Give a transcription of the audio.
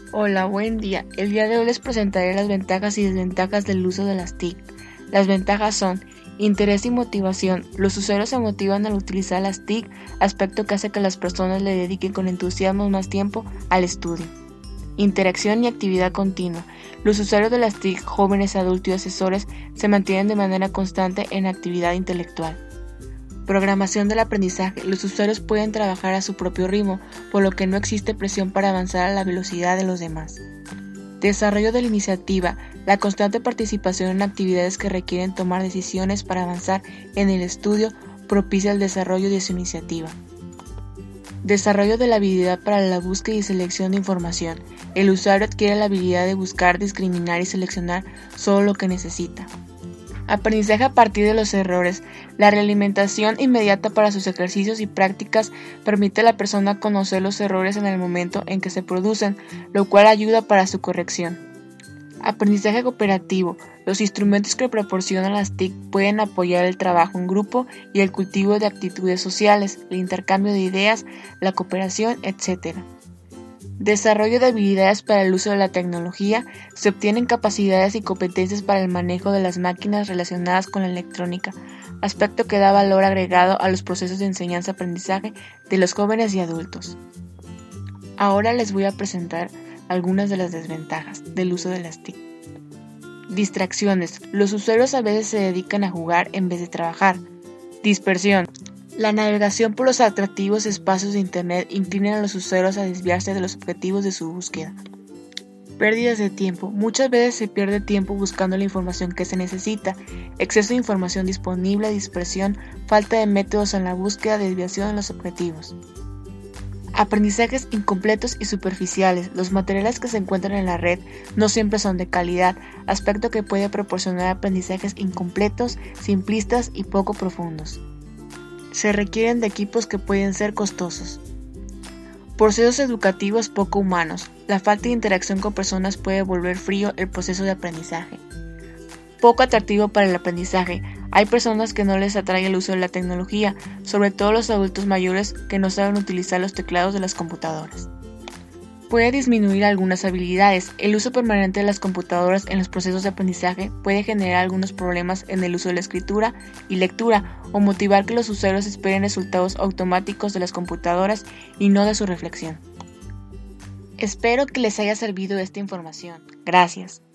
Hola, buen día. El día de hoy les presentaré las ventajas y desventajas del uso de las TIC. Las ventajas son interés y motivación. Los usuarios se motivan al utilizar las TIC, aspecto que hace que las personas le dediquen con entusiasmo más tiempo al estudio. Interacción y actividad continua. Los usuarios de las TIC, jóvenes, adultos y asesores, se mantienen de manera constante en actividad intelectual. Programación del aprendizaje. Los usuarios pueden trabajar a su propio ritmo, por lo que no existe presión para avanzar a la velocidad de los demás. Desarrollo de la iniciativa. La constante participación en actividades que requieren tomar decisiones para avanzar en el estudio propicia el desarrollo de su iniciativa. Desarrollo de la habilidad para la búsqueda y selección de información. El usuario adquiere la habilidad de buscar, discriminar y seleccionar solo lo que necesita. Aprendizaje a partir de los errores. La realimentación inmediata para sus ejercicios y prácticas permite a la persona conocer los errores en el momento en que se producen, lo cual ayuda para su corrección. Aprendizaje cooperativo. Los instrumentos que proporcionan las TIC pueden apoyar el trabajo en grupo y el cultivo de actitudes sociales, el intercambio de ideas, la cooperación, etc. Desarrollo de habilidades para el uso de la tecnología. Se obtienen capacidades y competencias para el manejo de las máquinas relacionadas con la electrónica, aspecto que da valor agregado a los procesos de enseñanza-aprendizaje de los jóvenes y adultos. Ahora les voy a presentar algunas de las desventajas del uso de las TIC. Distracciones. Los usuarios a veces se dedican a jugar en vez de trabajar. Dispersión. La navegación por los atractivos espacios de Internet inclina a los usuarios a desviarse de los objetivos de su búsqueda. Pérdidas de tiempo. Muchas veces se pierde tiempo buscando la información que se necesita. Exceso de información disponible, dispersión, falta de métodos en la búsqueda, desviación en los objetivos. Aprendizajes incompletos y superficiales. Los materiales que se encuentran en la red no siempre son de calidad, aspecto que puede proporcionar aprendizajes incompletos, simplistas y poco profundos. Se requieren de equipos que pueden ser costosos. Procesos educativos poco humanos. La falta de interacción con personas puede volver frío el proceso de aprendizaje. Poco atractivo para el aprendizaje. Hay personas que no les atrae el uso de la tecnología, sobre todo los adultos mayores que no saben utilizar los teclados de las computadoras. Puede disminuir algunas habilidades. El uso permanente de las computadoras en los procesos de aprendizaje puede generar algunos problemas en el uso de la escritura y lectura o motivar que los usuarios esperen resultados automáticos de las computadoras y no de su reflexión. Espero que les haya servido esta información. Gracias.